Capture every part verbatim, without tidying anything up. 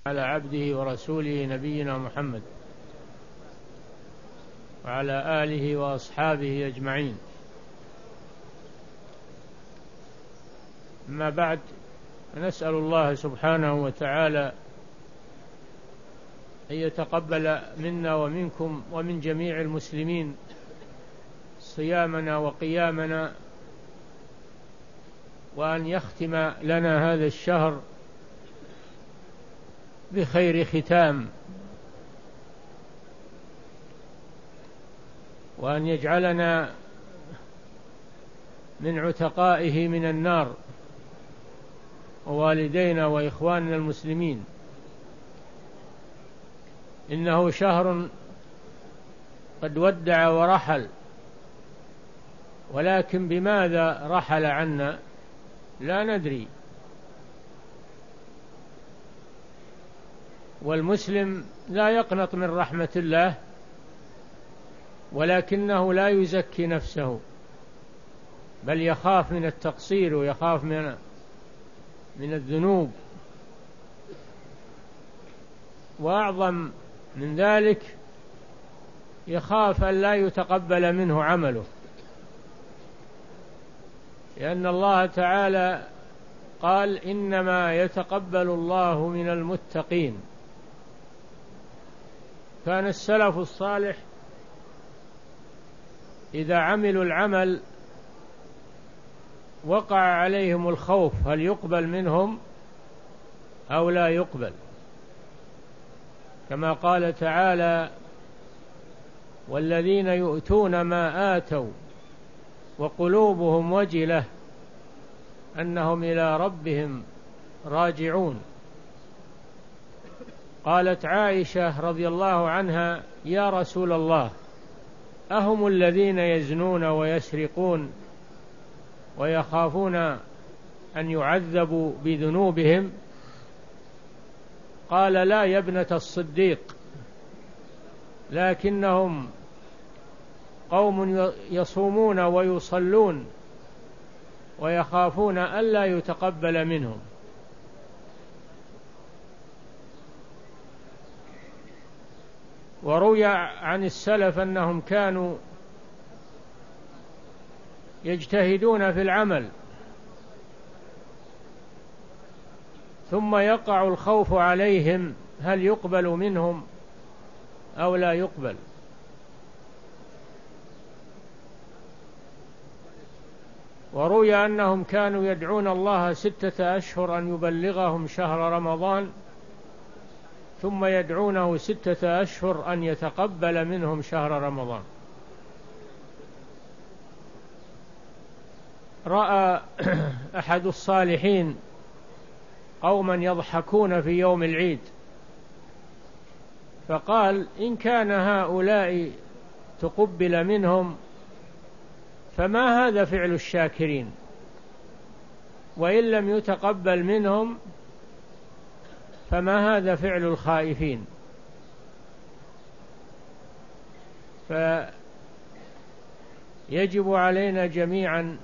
على عبده ورسوله نبينا محمد وعلى آله وأصحابه أجمعين. أما بعد، نسأل الله سبحانه وتعالى أن يتقبل منا ومنكم ومن جميع المسلمين صيامنا وقيامنا، وأن يختم لنا هذا الشهر بخير ختام، وأن يجعلنا من عتقائه من النار، ووالدينا وإخواننا المسلمين. إنه شهر قد ودع ورحل، ولكن بماذا رحل عنا لا ندري. والمسلم لا يقنط من رحمة الله، ولكنه لا يزكي نفسه، بل يخاف من التقصير ويخاف من من الذنوب، وأعظم من ذلك يخاف أن لا يتقبل منه عمله، لأن الله تعالى قال: إنما يتقبل الله من المتقين. كان السلف الصالح إذا عملوا العمل وقع عليهم الخوف هل يقبل منهم أو لا يقبل، كما قال تعالى: والذين يؤتون ما آتوا وقلوبهم وجلة أنهم إلى ربهم راجعون. قالت عائشة رضي الله عنها: يا رسول الله، أهم الذين يزنون ويسرقون ويخافون أن يعذبوا بذنوبهم؟ قال: لا يا ابنة الصديق، لكنهم قوم يصومون ويصلون ويخافون ألا يتقبل منهم. وروي عن السلف أنهم كانوا يجتهدون في العمل، ثم يقع الخوف عليهم هل يقبل منهم أو لا يقبل. وروي أنهم كانوا يدعون الله ستة أشهر أن يبلغهم شهر رمضان، ثم يدعونه ستة أشهر أن يتقبل منهم شهر رمضان. رأى أحد الصالحين قوما يضحكون في يوم العيد، فقال: إن كان هؤلاء تقبل منهم فما هذا فعل الشاكرين، وإن لم يتقبل منهم فما هذا فعل الخائفين. فيجب علينا جميعا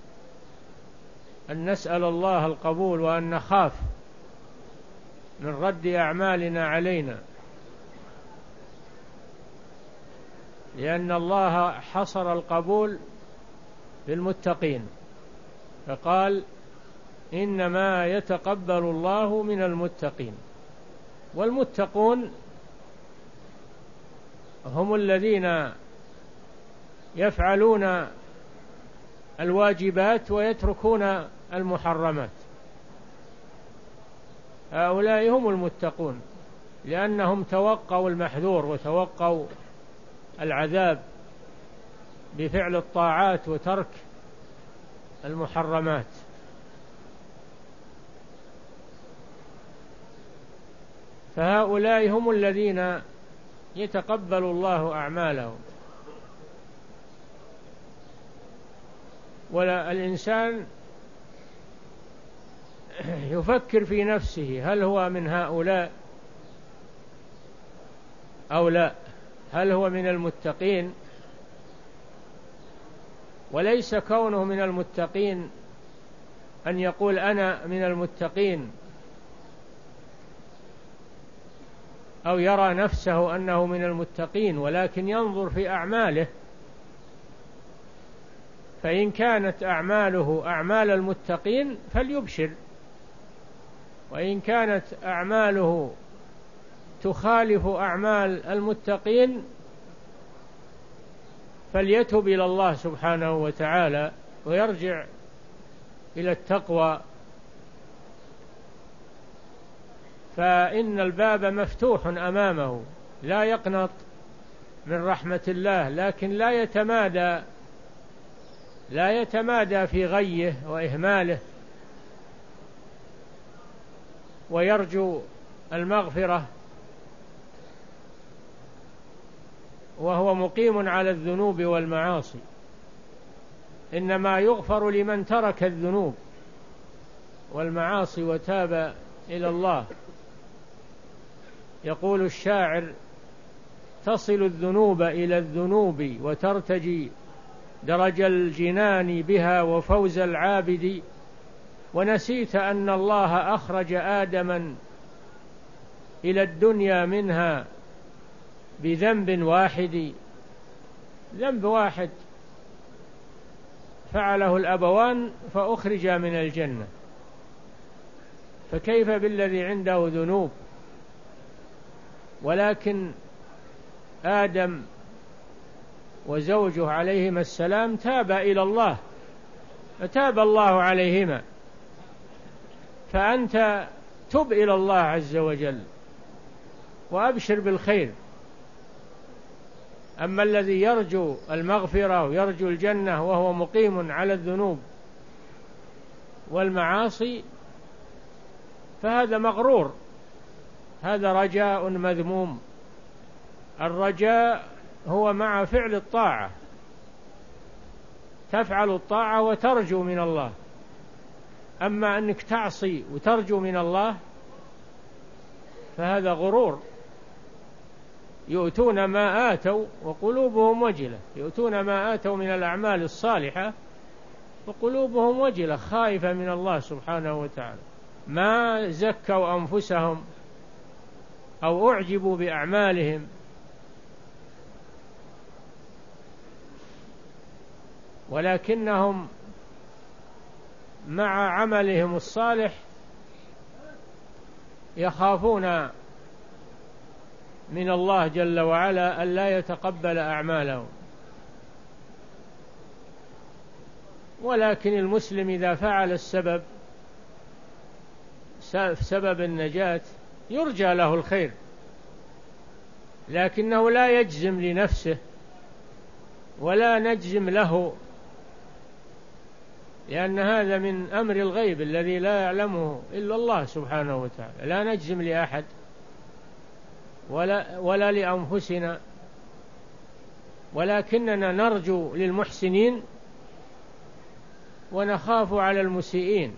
أن نسأل الله القبول، وأن نخاف من رد أعمالنا علينا، لأن الله حصر القبول للمتقين، فقال: إنما يتقبل الله من المتقين. والمتقون هم الذين يفعلون الواجبات ويتركون المحرمات، هؤلاء هم المتقون، لأنهم توقوا المحذور وتوقوا العذاب بفعل الطاعات وترك المحرمات. فهؤلاء هم الذين يتقبل الله أعمالهم. ولا الإنسان يفكر في نفسه هل هو من هؤلاء أو لا، هل هو من المتقين؟ وليس كونه من المتقين أن يقول أنا من المتقين أو يرى نفسه أنه من المتقين، ولكن ينظر في أعماله، فإن كانت أعماله أعمال المتقين فليبشر، وإن كانت أعماله تخالف أعمال المتقين فليتب إلى الله سبحانه وتعالى ويرجع إلى التقوى، فإن الباب مفتوح أمامه، لا يقنط من رحمة الله، لكن لا يتمادى لا يتمادى في غيه وإهماله، ويرجو المغفرة وهو مقيم على الذنوب والمعاصي. إنما يغفر لمن ترك الذنوب والمعاصي وتاب إلى الله. يقول الشاعر: تصل الذنوب إلى الذنوب وترتجي درج الجنان بها وفوز العابد، ونسيت أن الله أخرج آدما إلى الدنيا منها بذنب واحد. ذنب واحد فعله الأبوان فأخرج من الجنة، فكيف بالذي عنده ذنوب؟ ولكن آدم وزوجه عليهما السلام تابا إلى الله، فتاب الله عليهما، فأنت تب إلى الله عز وجل وأبشر بالخير. أما الذي يرجو المغفرة ويرجو الجنة وهو مقيم على الذنوب والمعاصي فهذا مغرور، هذا رجاء مذموم. الرجاء هو مع فعل الطاعة، تفعل الطاعة وترجو من الله. أما أنك تعصي وترجو من الله فهذا غرور. يؤتون ما آتوا وقلوبهم وجلة، يؤتون ما آتوا من الأعمال الصالحة وقلوبهم وجلة، خائفة من الله سبحانه وتعالى، ما زكوا أنفسهم أو أعجبوا بأعمالهم، ولكنهم مع عملهم الصالح يخافون من الله جل وعلا ألا يتقبل أعمالهم. ولكن المسلم إذا فعل السبب سبب النجاة يرجى له الخير، لكنه لا يجزم لنفسه ولا نجزم له، لأن هذا من أمر الغيب الذي لا يعلمه إلا الله سبحانه وتعالى. لا نجزم لأحد ولا, ولا لأنفسنا، ولكننا نرجو للمحسنين ونخاف على المسيئين،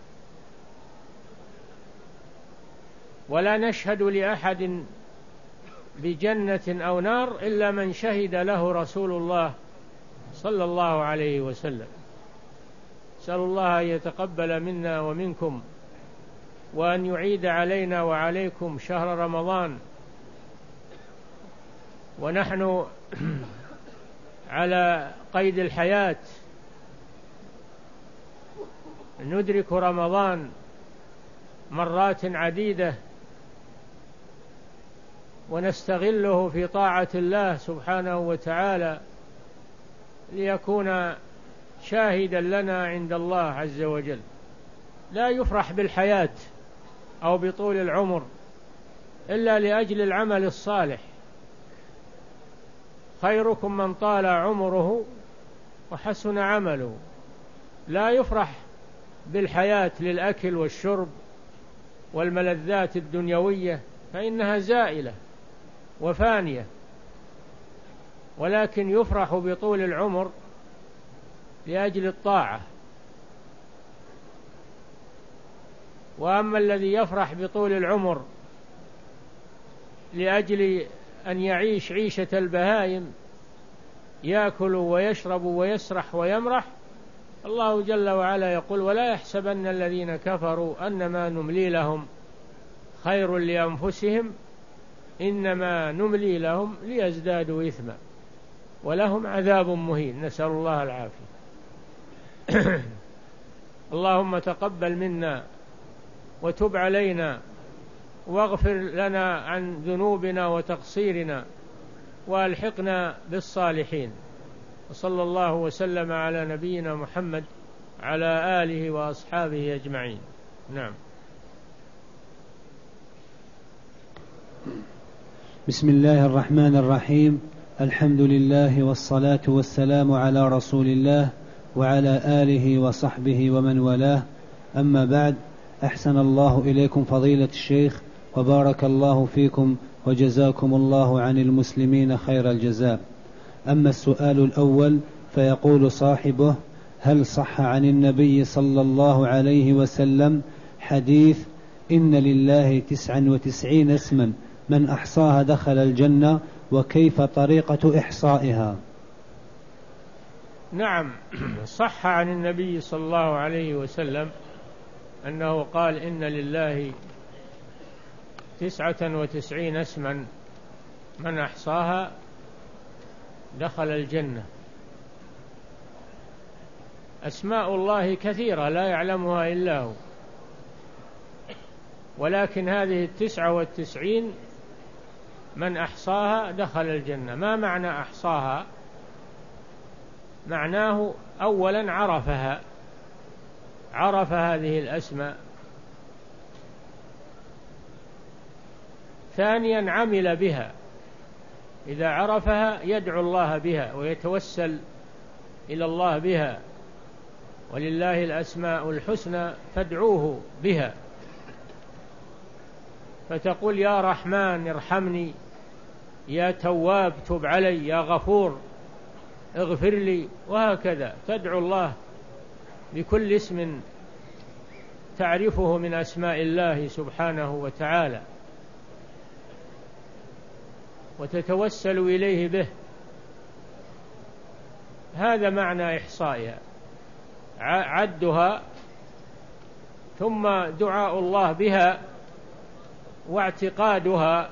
ولا نشهد لأحد بجنة أو نار إلا من شهد له رسول الله صلى الله عليه وسلم. نسأل الله أن يتقبل منا ومنكم، وأن يعيد علينا وعليكم شهر رمضان ونحن على قيد الحياة، ندرك رمضان مرات عديدة ونستغله في طاعة الله سبحانه وتعالى ليكون شاهدا لنا عند الله عز وجل. لا يفرح بالحياة أو بطول العمر إلا لأجل العمل الصالح. خيركم من طال عمره وحسن عمله. لا يفرح بالحياة للأكل والشرب والملذات الدنيوية، فإنها زائلة وفانية، ولكن يفرح بطول العمر لأجل الطاعة. وأما الذي يفرح بطول العمر لأجل أن يعيش عيشة البهائم، يأكل ويشرب ويسرح ويمرح، الله جل وعلا يقول: ولا يحسبن الذين كفروا أنما نملي لهم خير لأنفسهم إنما نملي لهم ليزدادوا إثما ولهم عذاب مهين، نسأل الله العافية. اللهم تقبل منا وتب علينا واغفر لنا عن ذنوبنا وتقصيرنا وألحقنا بالصالحين. وصلى الله وسلم على نبينا محمد على آله وأصحابه أجمعين. نعم. بسم الله الرحمن الرحيم. الحمد لله والصلاة والسلام على رسول الله وعلى آله وصحبه ومن والاه، أما بعد. أحسن الله إليكم فضيلة الشيخ وبارك الله فيكم وجزاكم الله عن المسلمين خير الجزاء. أما السؤال الأول فيقول صاحبه: هل صح عن النبي صلى الله عليه وسلم حديث إن لله تسعا وتسعين اسما من أحصاها دخل الجنة، وكيف طريقة إحصائها؟ نعم، صح عن النبي صلى الله عليه وسلم أنه قال إن لله تسعة وتسعين اسما من أحصاها دخل الجنة. أسماء الله كثيرة لا يعلمها إلا هو، ولكن هذه التسعة والتسعين من أحصاها دخل الجنة. ما معنى أحصاها؟ معناه أولا عرفها، عرف هذه الأسماء. ثانيا عمل بها، إذا عرفها يدعو الله بها ويتوسل إلى الله بها، ولله الأسماء الحسنى فادعوه بها، فتقول يا رحمن ارحمني، يا تواب تب علي، يا غفور اغفر لي، وهكذا تدعو الله بكل اسم تعرفه من أسماء الله سبحانه وتعالى وتتوسل إليه به. هذا معنى إحصائها، عدها ثم دعاء الله بها واعتقادها،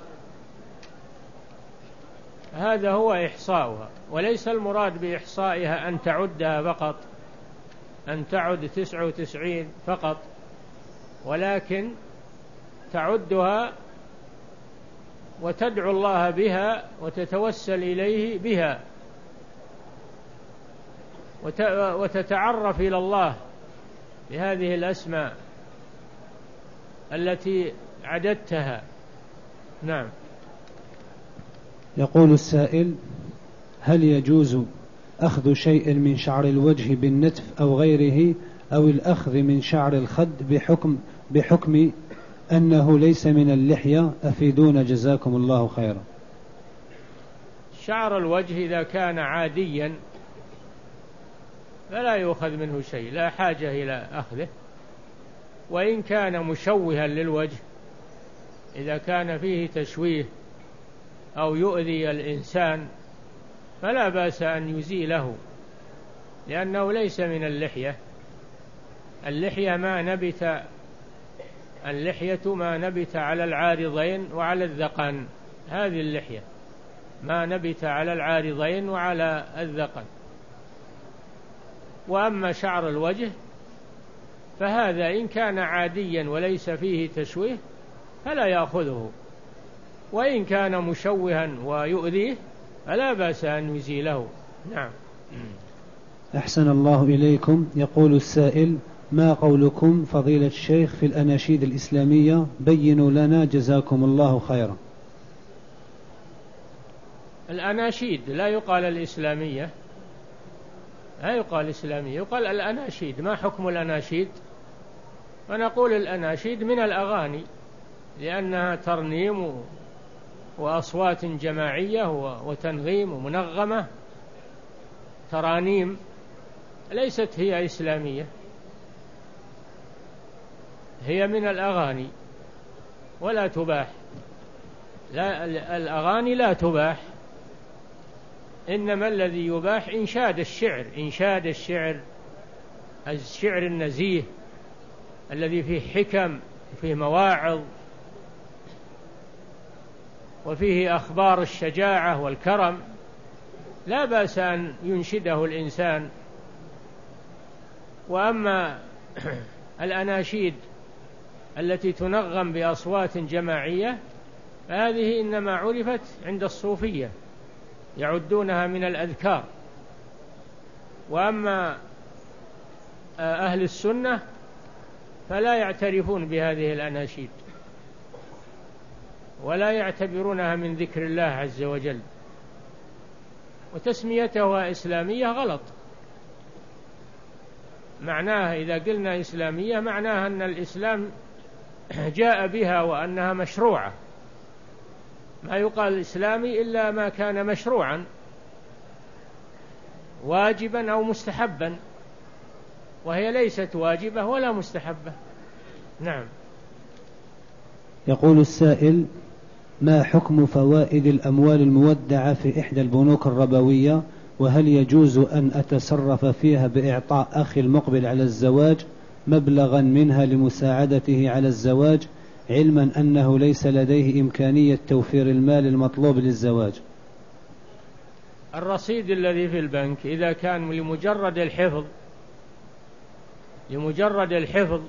هذا هو إحصاؤها. وليس المراد بإحصائها أن تعدها فقط، أن تعد تسعة وتسعين فقط، ولكن تعدها وتدعو الله بها وتتوسل إليه بها وتتعرف إلى الله بهذه الأسماء التي عددتها. نعم. يقول السائل: هل يجوز أخذ شيء من شعر الوجه بالنتف أو غيره، أو الأخذ من شعر الخد بحكم, بحكم أنه ليس من اللحية؟ أفيدونا جزاكم الله خيرا. شعر الوجه إذا كان عاديا فلا يؤخذ منه شيء، لا حاجة إلى أخذه. وإن كان مشوها للوجه، إذا كان فيه تشويه أو يؤذي الإنسان فلا بأس أن يزيله، لأنه ليس من اللحية. اللحية ما نبت اللحية ما نبت على العارضين وعلى الذقن، هذه اللحية ما نبت على العارضين وعلى الذقن. وأما شعر الوجه فهذا إن كان عاديا وليس فيه تشويه فلا يأخذه، وإن كان مشوها ويؤذيه فلا بأس أن يزيله. نعم. أحسن الله إليكم. يقول السائل: ما قولكم فضيلة الشيخ في الأناشيد الإسلامية؟ بينوا لنا جزاكم الله خيرا. الأناشيد لا يقال الإسلامية، لا يقال إسلامية، يقال الأناشيد. ما حكم الأناشيد؟ فنقول الأناشيد من الأغاني، لأنها ترنيم وأصوات جماعية وتنغيم ومنغمة، ترانيم، ليست هي إسلامية، هي من الأغاني ولا تباح. لا، الأغاني لا تباح، إنما الذي يباح إنشاد الشعر، إنشاد الشعر، الشعر النزيه الذي فيه حكم وفيه مواعظ، وفيه أخبار الشجاعة والكرم، لا بأس أن ينشده الإنسان. وأما الأناشيد التي تنغم بأصوات جماعية فهذه إنما عرفت عند الصوفية، يعدونها من الأذكار. وأما أهل السنة فلا يعترفون بهذه الأناشيد ولا يعتبرونها من ذكر الله عز وجل، وتسميتها إسلامية غلط. معناها إذا قلنا إسلامية معناها أن الإسلام جاء بها وأنها مشروعة. ما يقال إسلامي إلا ما كان مشروعا واجبا أو مستحبا، وهي ليست واجبة ولا مستحبة. نعم. يقول السائل: ما حكم فوائد الأموال المودعة في إحدى البنوك الربوية، وهل يجوز أن أتصرف فيها بإعطاء أخي المقبل على الزواج مبلغا منها لمساعدته على الزواج، علما أنه ليس لديه إمكانية توفير المال المطلوب للزواج؟ الرصيد الذي في البنك إذا كان لمجرد الحفظ لمجرد الحفظ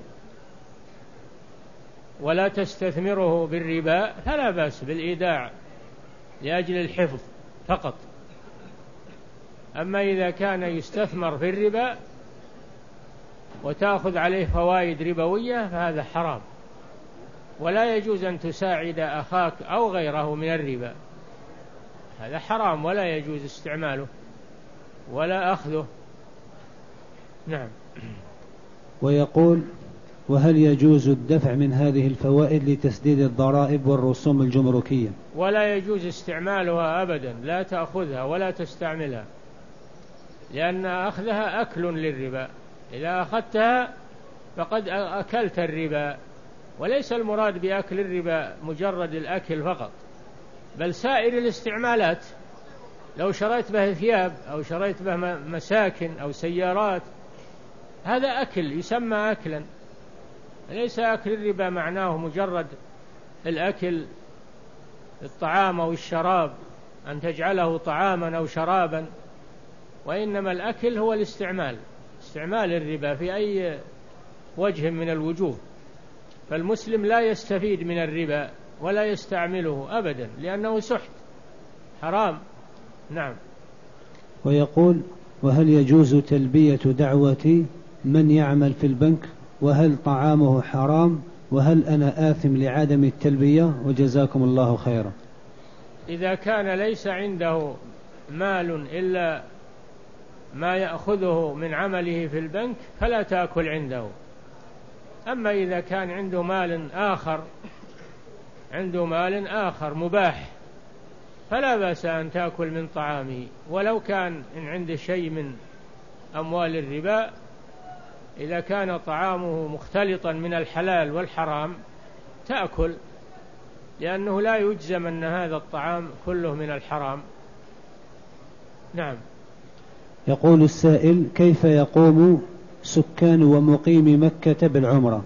ولا تستثمره بالربا فلا بأس بالإيداع لأجل الحفظ فقط. أما إذا كان يستثمر في الربا وتأخذ عليه فوائد ربوية فهذا حرام، ولا يجوز أن تساعد أخاك أو غيره من الربا، هذا حرام ولا يجوز استعماله ولا أخذه. نعم. ويقول: وهل يجوز الدفع من هذه الفوائد لتسديد الضرائب والرسوم الجمركية؟ ولا يجوز استعمالها أبدا، لا تأخذها ولا تستعملها، لأن أخذها أكل للربا. إذا أخذتها فقد أكلت الربا، وليس المراد بأكل الربا مجرد الأكل فقط، بل سائر الاستعمالات. لو شريت به ثياب أو شريت به مساكن أو سيارات هذا أكل يسمى أكلا، ليس أكل الربا معناه مجرد الأكل الطعام أو الشراب، أن تجعله طعاما أو شرابا، وإنما الأكل هو الاستعمال، استعمال الربا في أي وجه من الوجوه. فالمسلم لا يستفيد من الربا ولا يستعمله أبدا لأنه سحت حرام. نعم. ويقول: وهل يجوز تلبية دعوة من يعمل في البنك، وهل طعامه حرام، وهل أنا آثم لعدم التلبية؟ وجزاكم الله خيرا. إذا كان ليس عنده مال إلا ما يأخذه من عمله في البنك فلا تأكل عنده. أما إذا كان عنده مال آخر عنده مال آخر مباح فلا بأس أن تأكل من طعامه، ولو كان إن عنده شيء من أموال الربا، إذا كان طعامه مختلطا من الحلال والحرام تأكل، لأنه لا يجزم أن هذا الطعام كله من الحرام. نعم. يقول السائل: كيف يقوم سكان ومقيم مكة بالعمرة؟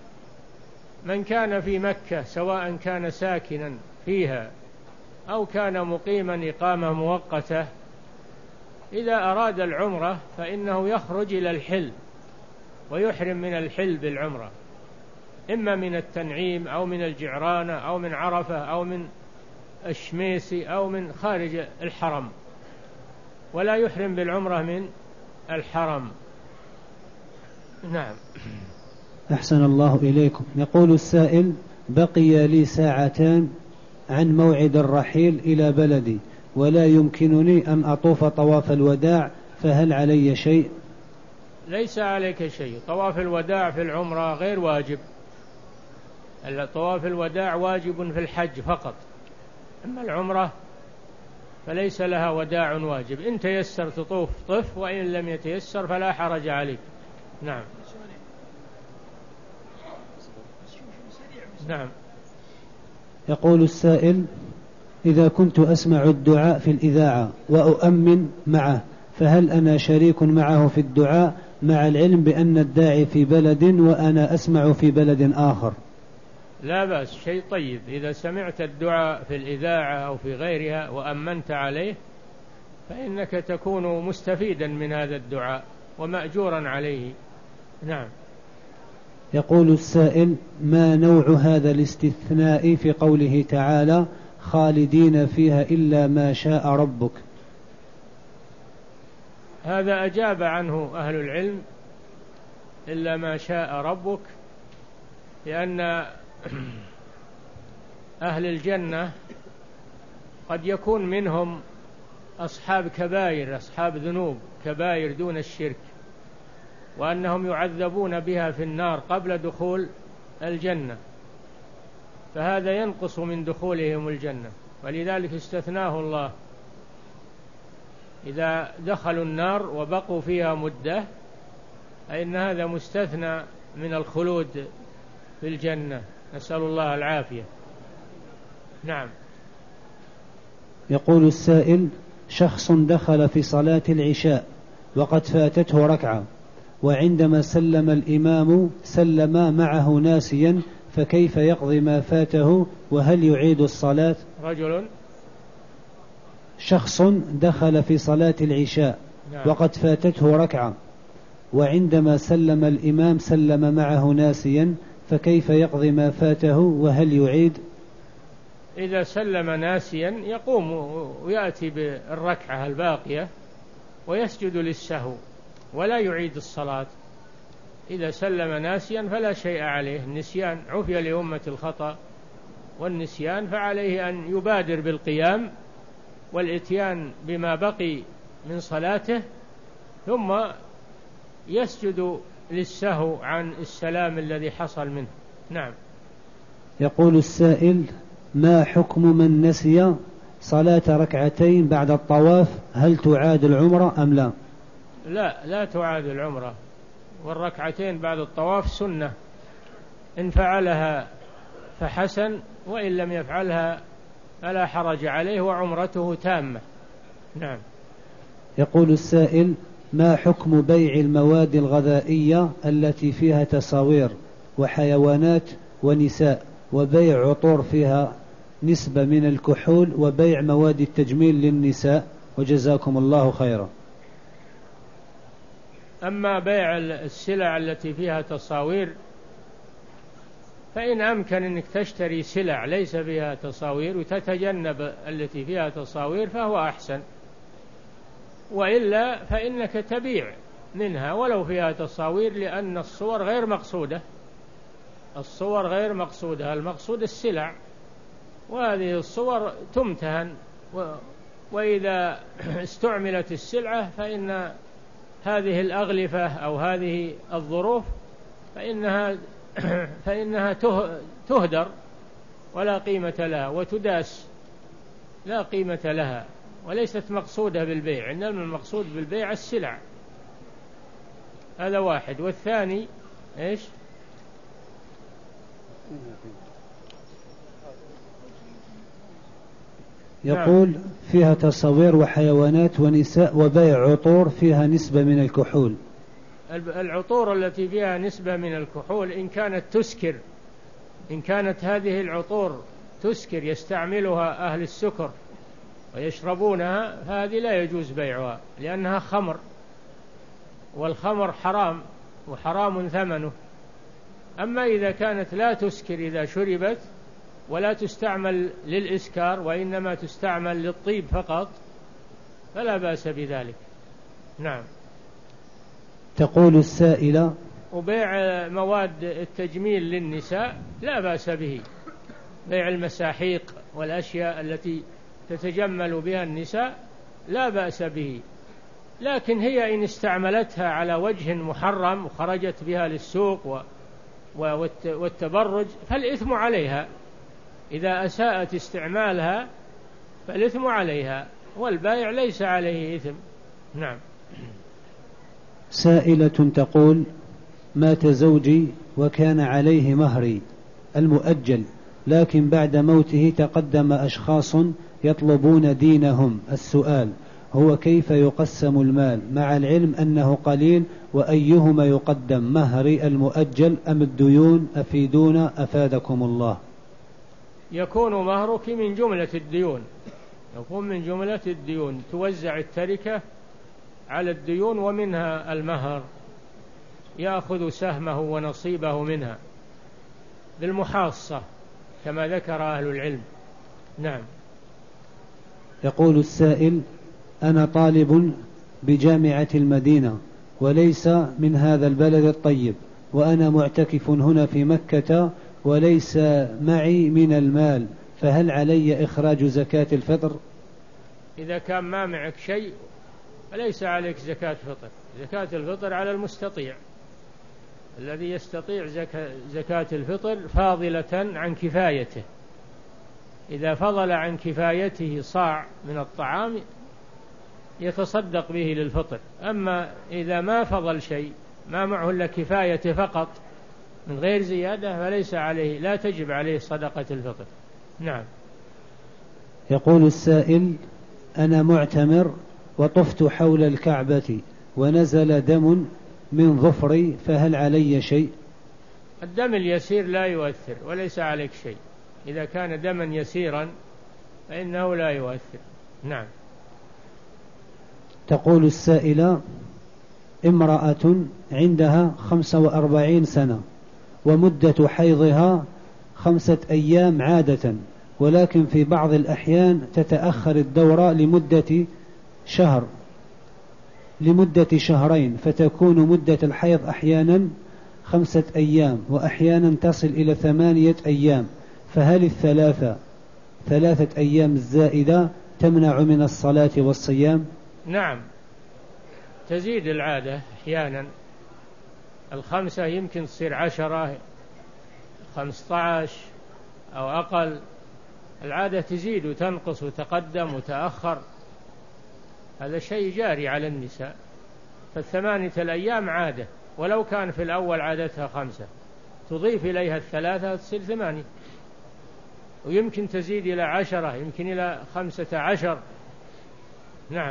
من كان في مكة سواء كان ساكنا فيها أو كان مقيما إقامة مؤقتة، إذا أراد العمرة فإنه يخرج إلى الحل ويحرم من الحل بالعمرة، إما من التنعيم أو من الجعرانة أو من عرفة أو من الشميسي أو من خارج الحرم، ولا يحرم بالعمرة من الحرم. نعم. أحسن الله إليكم. يقول السائل: بقي لي ساعتان عن موعد الرحيل إلى بلدي ولا يمكنني أن أطوف طواف الوداع، فهل علي شيء؟ ليس عليك شيء. طواف الوداع في العمرة غير واجب، طواف الوداع واجب في الحج فقط، أما العمرة فليس لها وداع واجب. إن تيسر تطوف طف، وإن لم يتيسر فلا حرج عليك. نعم. نعم. يقول السائل: إذا كنت أسمع الدعاء في الإذاعة وأؤمن معه، فهل أنا شريك معه في الدعاء مع العلم بأن الداعي في بلد وأنا أسمع في بلد آخر؟ لا بأس، شيء طيب. إذا سمعت الدعاء في الإذاعة أو في غيرها وأمنت عليه فإنك تكون مستفيدا من هذا الدعاء ومأجورا عليه. نعم. يقول السائل: ما نوع هذا الاستثناء في قوله تعالى خالدين فيها إلا ما شاء ربك؟ هذا أجاب عنه أهل العلم، إلا ما شاء ربك، لأن أهل الجنة قد يكون منهم أصحاب كبائر، أصحاب ذنوب كبائر دون الشرك، وأنهم يعذبون بها في النار قبل دخول الجنة، فهذا ينقص من دخولهم الجنة، ولذلك استثناه الله. إذا دخلوا النار وبقوا فيها مدة فإن هذا مستثنى من الخلود في الجنة، نسأل الله العافية. نعم. يقول السائل: شخص دخل في صلاة العشاء وقد فاتته ركعة، وعندما سلم الإمام سلم معه ناسيا، فكيف يقضي ما فاته وهل يعيد الصلاة؟ رجل شخص دخل في صلاة العشاء نعم. وقد فاتته ركعة، وعندما سلم الإمام سلم معه ناسيا، فكيف يقضي ما فاته وهل يعيد؟ إذا سلم ناسيا يقوم ويأتي بالركعة الباقية ويسجد للسهو ولا يعيد الصلاة. إذا سلم ناسيا فلا شيء عليه، النسيان عفي لأمة الخطأ والنسيان، فعليه أن يبادر بالقيام والإتيان بما بقي من صلاته، ثم يسجد للسهو عن السلام الذي حصل منه. نعم. يقول السائل: ما حكم من نسي صلاة ركعتين بعد الطواف؟ هل تعاد العمرة أم لا؟ لا، لا تعاد العمرة، والركعتين بعد الطواف سنة، إن فعلها فحسن، وإن لم يفعلها فلا حرج عليه وعمرته تامة. نعم. يقول السائل: ما حكم بيع المواد الغذائية التي فيها تصاوير وحيوانات ونساء، وبيع عطور فيها نسبة من الكحول، وبيع مواد التجميل للنساء؟ وجزاكم الله خيرا. أما بيع السلع التي فيها تصاوير فإن أمكن أنك تشتري سلع ليس فيها تصاوير وتتجنب التي فيها تصاوير فهو أحسن، وإلا فإنك تبيع منها ولو فيها تصاوير، لأن الصور غير مقصودة، الصور غير مقصودة، المقصود السلع، وهذه الصور تمتهن، وإذا استعملت السلعة فإن هذه الأغلفة أو هذه الظروف فإنها فإنها تهدر ولا قيمة لها، وتداس لا قيمة لها، وليست مقصودة بالبيع، إنما المقصود بالبيع السلع. هذا واحد. والثاني إيش؟ يقول: فيها تصوير وحيوانات ونساء وبيع عطور فيها نسبة من الكحول. العطور التي فيها نسبة من الكحول إن كانت تسكر، إن كانت هذه العطور تسكر يستعملها أهل السكر ويشربونها، فهذه لا يجوز بيعها لأنها خمر، والخمر حرام وحرام ثمنه. أما إذا كانت لا تسكر إذا شربت ولا تستعمل للإسكار وإنما تستعمل للطيب فقط فلا بأس بذلك. نعم. تقول السائلة: وبيع مواد التجميل للنساء لا بأس به، بيع المساحيق والأشياء التي تتجمل بها النساء لا بأس به، لكن هي إن استعملتها على وجه محرم وخرجت بها للسوق والتبرج فالإثم عليها، إذا أساءت استعمالها فالإثم عليها، والبائع ليس عليه إثم. نعم. سائلة تقول: مات زوجي وكان عليه مهري المؤجل، لكن بعد موته تقدم أشخاص يطلبون دينهم. السؤال: هو كيف يقسم المال مع العلم أنه قليل، وأيهما يقدم، مهري المؤجل أم الديون؟ أفيدونا أفادكم الله. يكون مهرك من جملة الديون، يكون من جملة الديون، توزع التركة على الديون ومنها المهر، يأخذ سهمه ونصيبه منها بالمحاصة كما ذكر أهل العلم. نعم. يقول السائل: أنا طالب بجامعة المدينة وليس من هذا البلد الطيب، وأنا معتكف هنا في مكة وليس معي من المال، فهل علي إخراج زكاة الفطر؟ إذا كان ما معك شيء فليس عليك زكاة فطر. زكاة الفطر على المستطيع، الذي يستطيع زكاة الفطر فاضلة عن كفايته. إذا فضل عن كفايته صاع من الطعام يتصدق به للفطر. أما إذا ما فضل شيء، ما معه إلا كفايته فقط من غير زيادة، فليس عليه، لا تجب عليه صدقة الفطر. نعم. يقول السائل: أنا معتمر وطفت حول الكعبة ونزل دم من ظفري، فهل علي شيء؟ الدم اليسير لا يؤثر وليس عليك شيء. إذا كان دما يسيرا فإنه لا يؤثر. نعم. تقول السائلة: امرأة عندها خمسة وأربعين سنة ومدة حيضها خمسة أيام عادة، ولكن في بعض الأحيان تتأخر الدورة لمدة شهر لمدة شهرين، فتكون مدة الحيض أحيانا خمسة أيام وأحيانا تصل إلى ثمانية أيام، فهل الثلاثة ثلاثة أيام الزائدة تمنع من الصلاة والصيام؟ نعم، تزيد العادة أحيانا، الخمسة يمكن تصير عشرة، خمسة عشر أو أقل. العادة تزيد وتنقص وتقدم وتأخر، هذا شيء جاري على النساء. فالثمانية الأيام عادة، ولو كان في الأول عادتها خمسة تضيف إليها الثلاثة تصير ثمانية، ويمكن تزيد إلى عشرة، يمكن إلى خمسة عشر. نعم.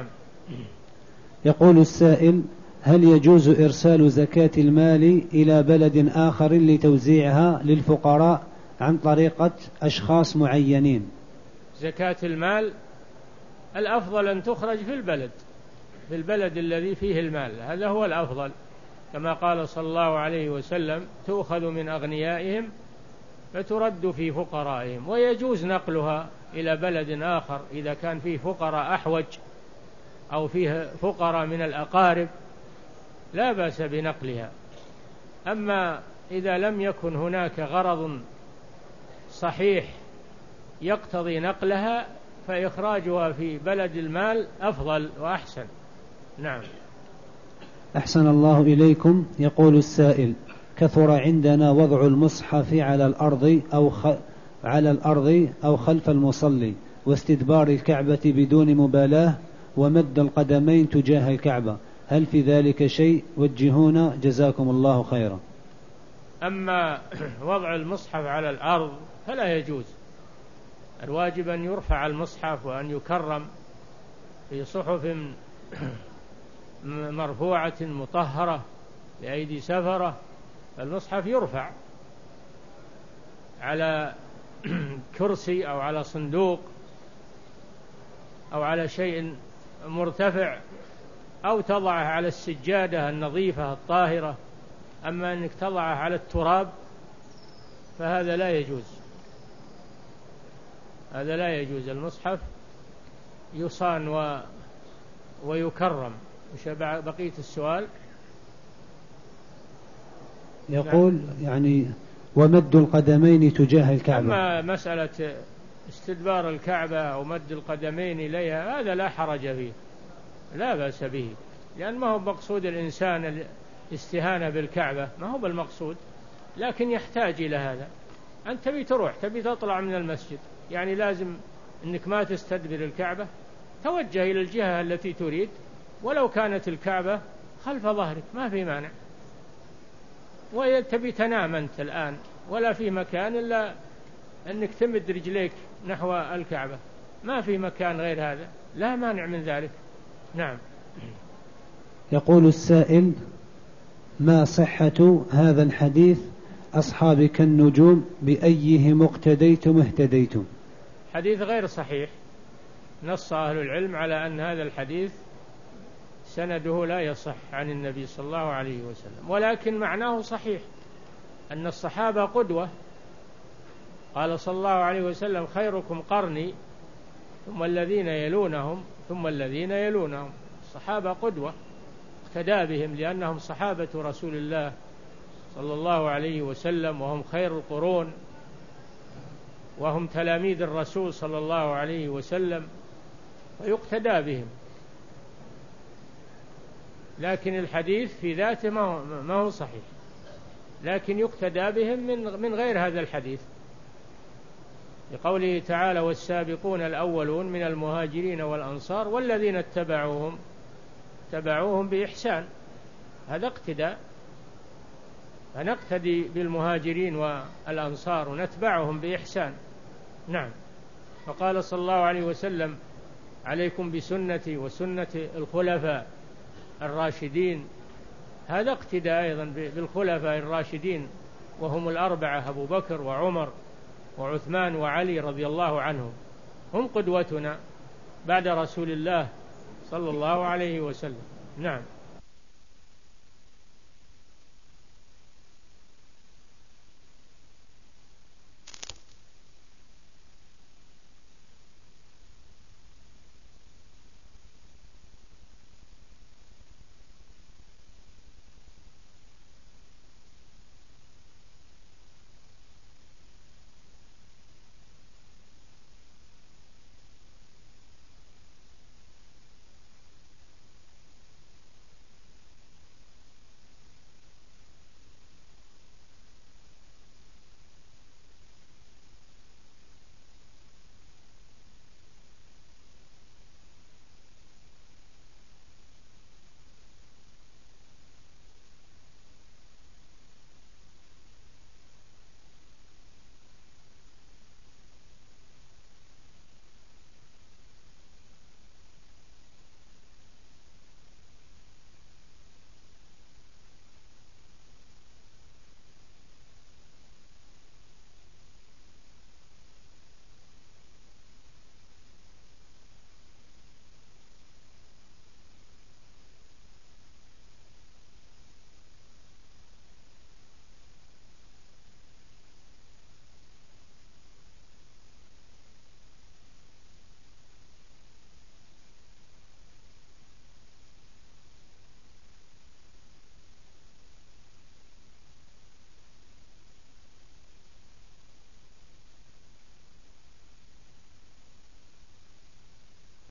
يقول السائل: هل يجوز إرسال زكاة المال إلى بلد آخر لتوزيعها للفقراء عن طريقة أشخاص معينين؟ زكاة المال الأفضل أن تخرج في البلد في البلد الذي فيه المال، هذا هو الأفضل، كما قال صلى الله عليه وسلم: تؤخذ من أغنيائهم فترد في فقرائهم. ويجوز نقلها إلى بلد آخر إذا كان فيه فقراء أحوج أو فيه فقراء من الأقارب، لا بأس بنقلها. أما إذا لم يكن هناك غرض صحيح يقتضي نقلها فإخراجها في بلد المال أفضل وأحسن. نعم. أحسن الله إليكم. يقول السائل: كثر عندنا وضع المصحف على الأرض أو خ... على الأرض أو خلف المصلي، واستدبار الكعبة بدون مبالاة، ومد القدمين تجاه الكعبة، هل في ذلك شيء؟ وجهونا جزاكم الله خيرا. أما وضع المصحف على الأرض فلا يجوز، الواجب أن يرفع المصحف وأن يكرم في صحف مرفوعة مطهرة بأيدي سفرة. المصحف يرفع على كرسي أو على صندوق أو على شيء مرتفع، أو تضعه على السجادة النظيفة الطاهرة. أما أنك تضعه على التراب فهذا لا يجوز، هذا لا يجوز. المصحف يصان و... ويكرم. وش بقية السؤال؟ يقول يعني ومد القدمين تجاه الكعبة. أما مسألة استدبار الكعبة أو مد القدمين إليها هذا لا حرج فيه، لا بأس به، لأن ما هو مقصود الإنسان الاستهانة بالكعبة، ما هو بالمقصود، لكن يحتاج إلى هذا. أنت تبي تروح تبي تطلع من المسجد، يعني لازم أنك ما تستدبر الكعبة، توجه إلى الجهة التي تريد، ولو كانت الكعبة خلف ظهرك ما في مانع. وتبي تنام أنت الآن ولا في مكان إلا أنك تمد رجليك نحو الكعبة، ما في مكان غير هذا، لا مانع من ذلك. نعم. يقول السائل: ما صحة هذا الحديث أصحابي كالنجوم بأيهم اقتديتم اهتديتم؟ حديث غير صحيح، نص أهل العلم على أن هذا الحديث سنده لا يصح عن النبي صلى الله عليه وسلم، ولكن معناه صحيح، أن الصحابة قدوة. قال صلى الله عليه وسلم: خيركم قرني ثم الذين يلونهم ثم الذين يلونهم. الصحابة قدوة اقتدى بهم لأنهم صحابة رسول الله صلى الله عليه وسلم، وهم خير القرون، وهم تلاميذ الرسول صلى الله عليه وسلم، ويقتدى بهم. لكن الحديث في ذاته ما هو صحيح، لكن يقتدى بهم من من غير هذا الحديث، لقوله تعالى: والسابقون الأولون من المهاجرين والأنصار والذين اتبعوهم اتبعوهم بإحسان. هذا اقتداء، فنقتدي بالمهاجرين والأنصار ونتبعهم بإحسان. نعم. فقال صلى الله عليه وسلم: عليكم بسنتي وسنة الخلفاء الراشدين. هذا اقتداء أيضا بالخلفاء الراشدين، وهم الأربعة: أبو بكر وعمر وعثمان وعلي رضي الله عنهم، هم قدوتنا بعد رسول الله صلى الله عليه وسلم. نعم.